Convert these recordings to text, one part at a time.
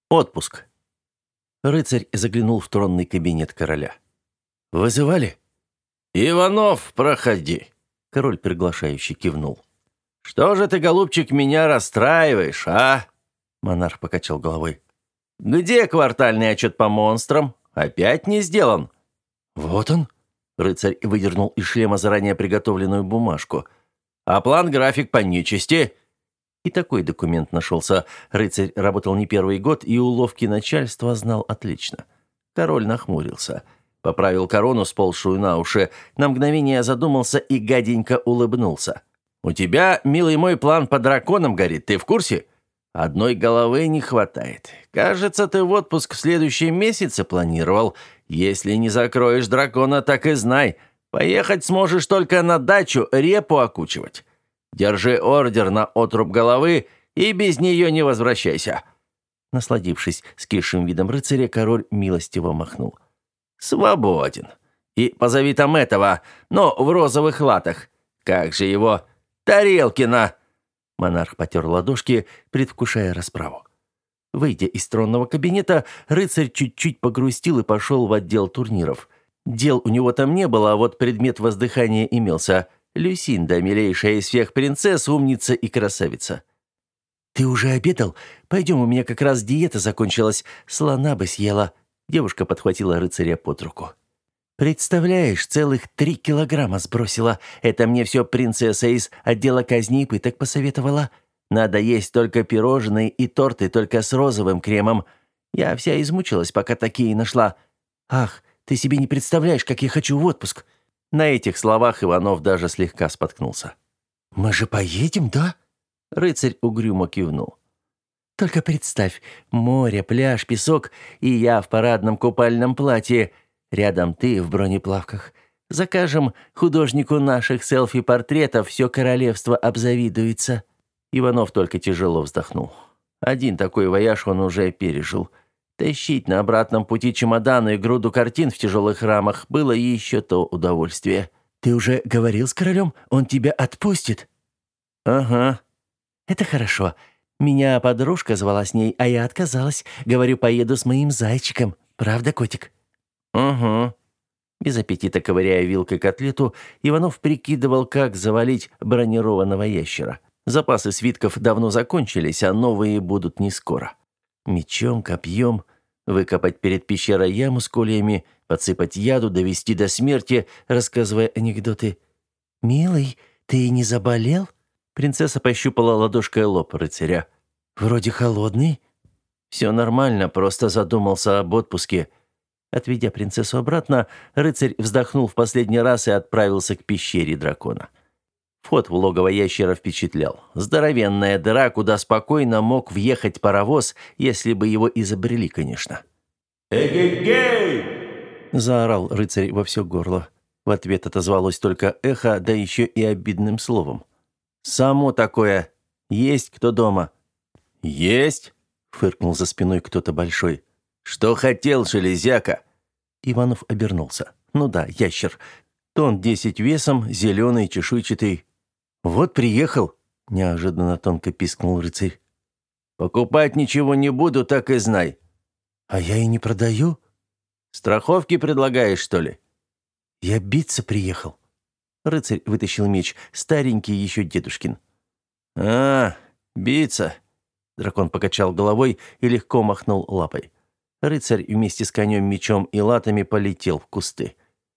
Отпуск. Рыцарь заглянул в тронный кабинет короля. «Вызывали?» «Иванов, проходи», — король приглашающе кивнул. «Что же ты, голубчик, меня расстраиваешь, а?» Монарх покачал головой. «Где квартальный отчет по монстрам? Опять не сделан?» «Вот он», — рыцарь выдернул из шлема заранее приготовленную бумажку. «А план-график по нечисти?» И такой документ нашелся. Рыцарь работал не первый год и уловки начальства знал отлично. Король нахмурился. Поправил корону, сползшую на уши. На мгновение задумался и гаденько улыбнулся. «У тебя, милый мой, план по драконам горит, ты в курсе? Одной головы не хватает. Кажется, ты в отпуск в следующем месяце планировал. Если не закроешь дракона, так и знай. Поехать сможешь только на дачу репу окучивать. Держи ордер на отруб головы и без нее не возвращайся». Насладившись скисшим видом рыцаря, король милостиво махнул. «Свободен. И позови там этого, но в розовых латах. Как же его? Тарелкина!» Монарх потер ладошки, предвкушая расправу. Выйдя из тронного кабинета, рыцарь чуть-чуть погрустил и пошел в отдел турниров. Дел у него там не было, а вот предмет воздыхания имелся. Люсинда, милейшая из всех принцесс, умница и красавица. «Ты уже обедал? Пойдем, у меня как раз диета закончилась. Слона бы съела». Девушка подхватила рыцаря под руку. «Представляешь, целых 3 килограмма сбросила. Это мне все принцесса из отдела казни и пыток посоветовала. Надо есть только пирожные и торты, только с розовым кремом. Я вся измучилась, пока такие нашла. Ах, ты себе не представляешь, как я хочу в отпуск». На этих словах Иванов даже слегка споткнулся. «Мы же поедем, да?» Рыцарь угрюмо кивнул. «Только представь, море, пляж, песок, и я в парадном купальном платье. Рядом ты в бронеплавках. Закажем художнику наших селфи-портретов, все королевство обзавидуется». Иванов только тяжело вздохнул. Один такой вояж он уже пережил. Тащить на обратном пути чемоданы и груду картин в тяжелых рамах было еще то удовольствие. «Ты уже говорил с королем? Он тебя отпустит?» «Ага». «Это хорошо. Меня подружка звала с ней, а я отказалась. Говорю, поеду с моим зайчиком. Правда, котик?» «Угу». Без аппетита ковыряя вилкой котлету, Иванов прикидывал, как завалить бронированного ящера. Запасы свитков давно закончились, а новые будут не скоро. Мечом, копьем, выкопать перед пещерой яму с кольями, подсыпать яду, довести до смерти, рассказывая анекдоты. «Милый, ты не заболел?» Принцесса пощупала ладошкой лоб рыцаря. «Вроде холодный». «Все нормально, просто задумался об отпуске». Отведя принцессу обратно, рыцарь вздохнул в последний раз и отправился к пещере дракона. Вход в логово ящера впечатлял. Здоровенная дыра, куда спокойно мог въехать паровоз, если бы его изобрели, конечно. «Эгегей!» – заорал рыцарь во все горло. В ответ отозвалось только эхо, да еще и обидным словом. «Само такое! Есть кто дома?» «Есть!» – фыркнул за спиной кто-то большой. «Что хотел, железяка?» Иванов обернулся. «Ну да, ящер. Тон 10 весом, зеленый, чешуйчатый. «Вот приехал», – неожиданно тонко пискнул рыцарь. «Покупать ничего не буду, так и знай». «А я и не продаю». «Страховки предлагаешь, что ли?» «Я биться приехал». Рыцарь вытащил меч, старенький еще дедушкин. «А, биться». Дракон покачал головой и легко махнул лапой. Рыцарь вместе с конем, мечом и латами полетел в кусты.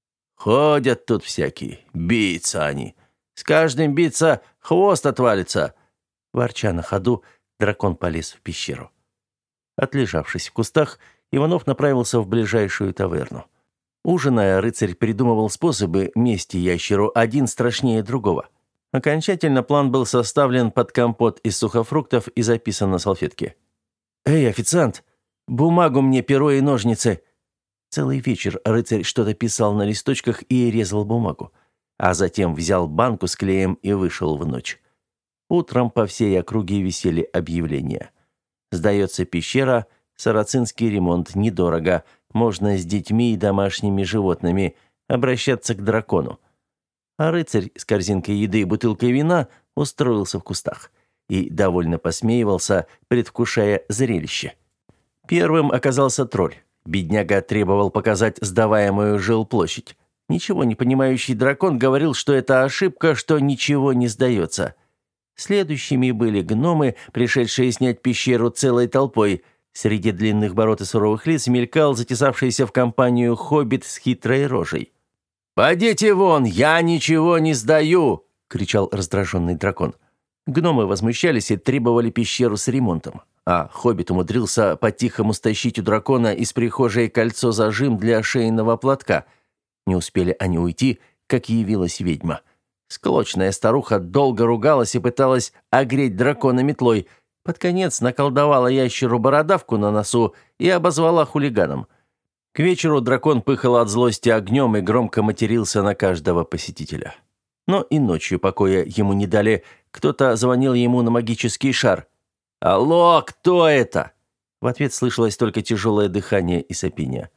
«Ходят тут всякие, биться они. С каждым биться хвост отвалится». Ворча на ходу, дракон полез в пещеру. Отлежавшись в кустах, Иванов направился в ближайшую таверну. Ужиная, рыцарь придумывал способы мести ящеру, один страшнее другого. Окончательно план был составлен под компот из сухофруктов и записан на салфетке. «Эй, официант, бумагу мне, перо и ножницы!» Целый вечер рыцарь что-то писал на листочках и резал бумагу, а затем взял банку с клеем и вышел в ночь. Утром по всей округе висели объявления. «Сдается пещера, сарацинский ремонт, недорого, можно с детьми и домашними животными, обращаться к дракону». А рыцарь с корзинкой еды и бутылкой вина устроился в кустах и довольно посмеивался, предвкушая зрелище. Первым оказался тролль. Бедняга требовал показать сдаваемую жилплощадь. Ничего не понимающий дракон говорил, что это ошибка, что ничего не сдается. Следующими были гномы, пришедшие снять пещеру целой толпой. Среди длинных бород и суровых лиц мелькал затесавшийся в компанию хоббит с хитрой рожей. «Подите вон, я ничего не сдаю!» — кричал раздраженный дракон. Гномы возмущались и требовали пещеру с ремонтом. А хоббит умудрился по-тихому стащить у дракона из прихожей кольцо-зажим для шейного платка. Не успели они уйти, как явилась ведьма. Склочная старуха долго ругалась и пыталась огреть дракона метлой. Под конец наколдовала ящеру бородавку на носу и обозвала хулиганом. К вечеру дракон пыхал от злости огнем и громко матерился на каждого посетителя. Но и ночью покоя ему не дали. Кто-то звонил ему на магический шар. «Алло, кто это?» В ответ слышалось только тяжелое дыхание и сопение.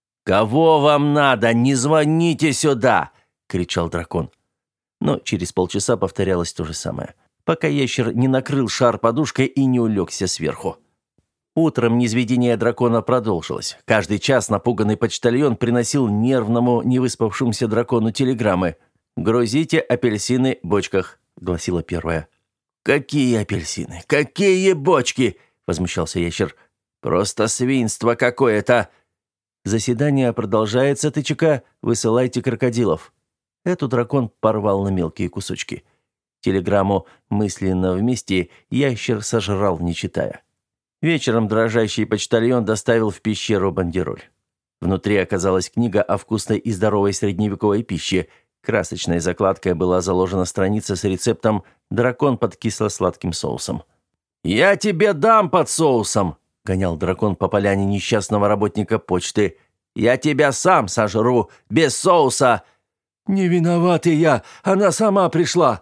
«Кого вам надо? Не звоните сюда!» — кричал дракон. Но через полчаса повторялось то же самое, пока ящер не накрыл шар подушкой и не улегся сверху. Утром низведение дракона продолжилось. Каждый час напуганный почтальон приносил нервному, невыспавшемуся дракону телеграммы. «Грузите апельсины в бочках», — гласила первая. «Какие апельсины? Какие бочки?» — возмущался ящер. «Просто свинство какое-то!» «Заседание продолжается, тычека. Высылайте крокодилов». Эту дракон порвал на мелкие кусочки. Телеграмму мысленно вместе ящер сожрал, не читая. Вечером дрожащий почтальон доставил в пещеру бандероль. Внутри оказалась книга о вкусной и здоровой средневековой пище. Красочной закладкой была заложена страница с рецептом «Дракон под кисло-сладким соусом». «Я тебе дам под соусом!» — гонял дракон по поляне несчастного работника почты. «Я тебя сам сожру, без соуса!» «Не виноватый я, она сама пришла!»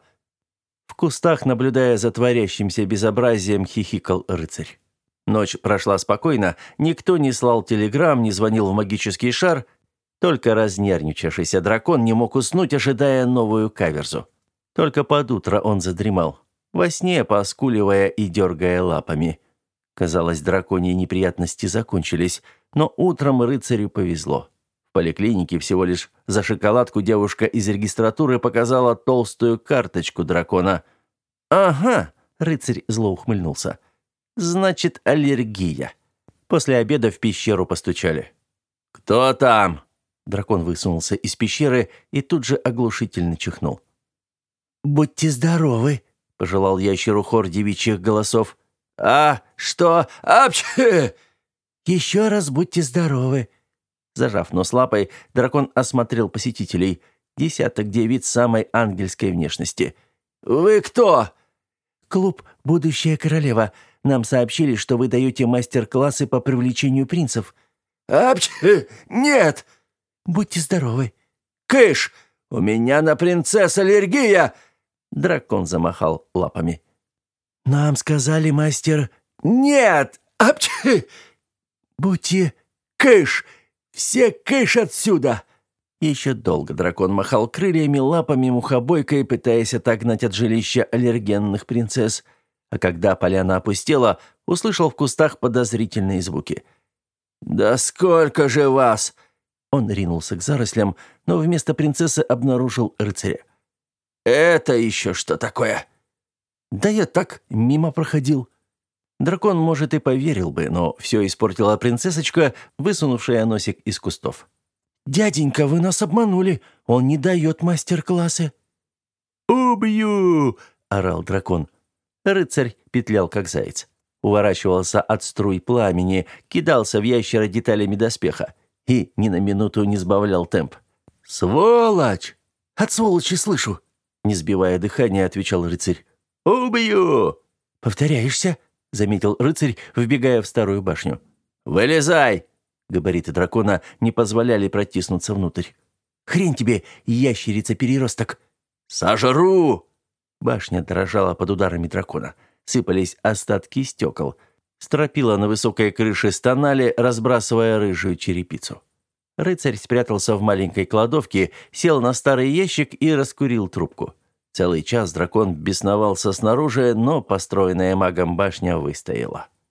В кустах, наблюдая за творящимся безобразием, хихикал рыцарь. Ночь прошла спокойно, никто не слал телеграмм, не звонил в магический шар. Только разнервничавшийся дракон не мог уснуть, ожидая новую каверзу. Только под утро он задремал, во сне поскуливая и дергая лапами. Казалось, драконьи неприятности закончились, но утром рыцарю повезло. В поликлинике всего лишь за шоколадку девушка из регистратуры показала толстую карточку дракона. «Ага», — рыцарь зло ухмыльнулся. «Значит, аллергия». После обеда в пещеру постучали. «Кто там?» Дракон высунулся из пещеры и тут же оглушительно чихнул. «Будьте здоровы», — пожелал ящеру хор девичьих голосов. «А, что? Апчхи!» «Еще раз будьте здоровы». Зажав нос лапой, дракон осмотрел посетителей. Десяток девиц самой ангельской внешности. «Вы кто?» «Клуб «Будущая королева». Нам сообщили, что вы даете мастер-классы по привлечению принцев». «Апчхи! Нет!» «Будьте здоровы». «Кыш! У меня на принцесс аллергия!» Дракон замахал лапами. «Нам сказали, мастер...» «Нет! Апчхи! Будьте... Кыш! Все кыш отсюда!» Еще долго дракон махал крыльями, лапами, мухобойкой, пытаясь отогнать от жилища аллергенных принцесс. А когда поляна опустела, услышал в кустах подозрительные звуки. «Да сколько же вас!» Он ринулся к зарослям, но вместо принцессы обнаружил рыцаря. «Это еще что такое?» «Да я так, мимо проходил». Дракон, может, и поверил бы, но все испортила принцессочка, высунувшая носик из кустов. «Дяденька, вы нас обманули. Он не дает мастер-классы». «Убью!» — орал дракон. Рыцарь петлял, как заяц. Уворачивался от струй пламени, кидался в ящера деталями доспеха и ни на минуту не сбавлял темп. «Сволочь!» «От сволочи слышу!» Не сбивая дыхания, отвечал рыцарь. «Убью!» «Повторяешься?» — заметил рыцарь, вбегая в старую башню. «Вылезай!» Габариты дракона не позволяли протиснуться внутрь. «Хрень тебе, ящерица-переросток!» «Сожру!» Башня дрожала под ударами дракона. Сыпались остатки стекол. Стропила на высокой крыше стонали, разбрасывая рыжую черепицу. Рыцарь спрятался в маленькой кладовке, сел на старый ящик и раскурил трубку. Целый час дракон бесновался снаружи, но построенная магом башня выстояла.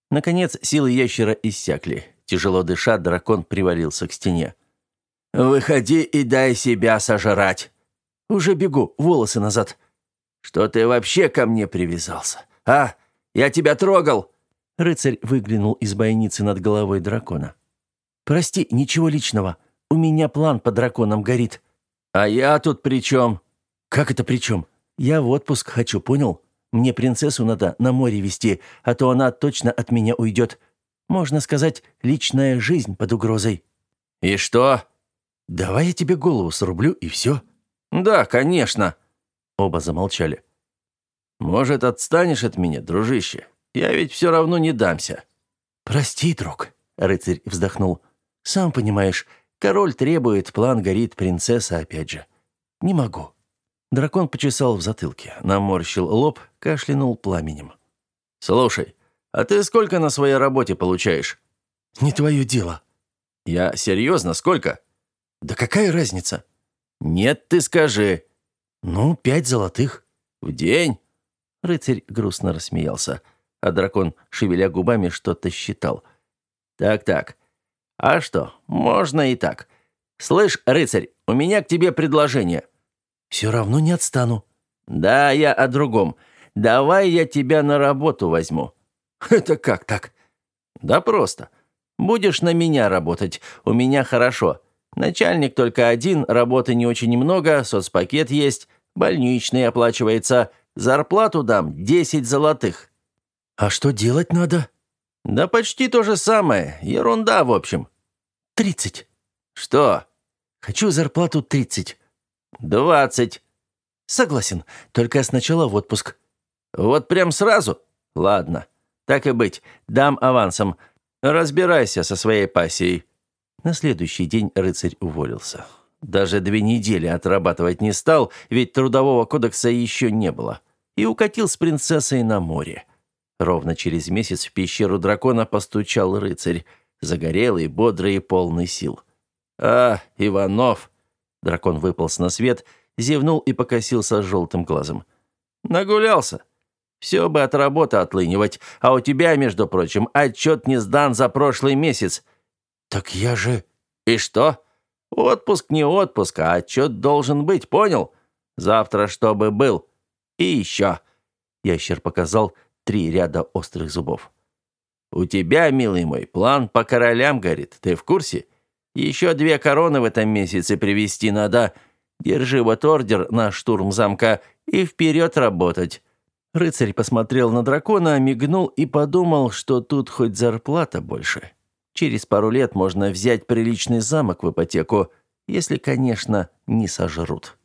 Наконец, силы ящера иссякли. Тяжело дыша, дракон привалился к стене. «Выходи и дай себя сожрать!» «Уже бегу, волосы назад!» «Что ты вообще ко мне привязался? А? Я тебя трогал!» Рыцарь выглянул из бойницы над головой дракона. «Прости, ничего личного. У меня план по драконам горит». «А я тут при чем?» «Как это при чем? Я в отпуск хочу, понял? Мне принцессу надо на море везти, а то она точно от меня уйдет. Можно сказать, личная жизнь под угрозой». «И что?» «Давай я тебе голову срублю, и все». «Да, конечно». Оба замолчали. «Может, отстанешь от меня, дружище? Я ведь все равно не дамся». «Прости, друг», — рыцарь вздохнул. «Сам понимаешь, король требует, план горит, принцесса опять же. Не могу». Дракон почесал в затылке, наморщил лоб, кашлянул пламенем. «Слушай, а ты сколько на своей работе получаешь?» «Не твое дело». «Я серьезно, сколько?» «Да какая разница?» «Нет, ты скажи». «Ну, 5 золотых». «В день?» Рыцарь грустно рассмеялся, а дракон, шевеля губами, что-то считал. «Так. А что, можно и так. Слышь, рыцарь, у меня к тебе предложение». «Все равно не отстану». «Да, я о другом. Давай я тебя на работу возьму». «Это как так?» «Да просто. Будешь на меня работать. У меня хорошо. Начальник только один, работы не очень много, соцпакет есть, больничный оплачивается. Зарплату дам 10 золотых». «А что делать надо?» «Да почти то же самое. Ерунда, в общем». 30. «Что?» «Хочу зарплату 30. 20. «Согласен. Только сначала в отпуск». «Вот прям сразу? Ладно. Так и быть. Дам авансом. Разбирайся со своей пассией». На следующий день рыцарь уволился. Даже 2 недели отрабатывать не стал, ведь трудового кодекса еще не было. И укатил с принцессой на море. Ровно через месяц в пещеру дракона постучал рыцарь, загорелый, бодрый и полный сил. «А, Иванов!» Дракон выполз на свет, зевнул и покосился желтым глазом. «Нагулялся. Все бы от работы отлынивать, а у тебя, между прочим, отчет не сдан за прошлый месяц». «Так я же...» «И что? Отпуск не отпуск, а отчет должен быть, понял? Завтра чтобы был. И еще». Ящер показал 3 ряда острых зубов. «У тебя, милый мой, план по королям горит, ты в курсе? Еще 2 короны в этом месяце привезти надо. Держи вот ордер на штурм замка и вперед работать». Рыцарь посмотрел на дракона, мигнул и подумал, что тут хоть зарплата больше. Через пару лет можно взять приличный замок в ипотеку, если, конечно, не сожрут.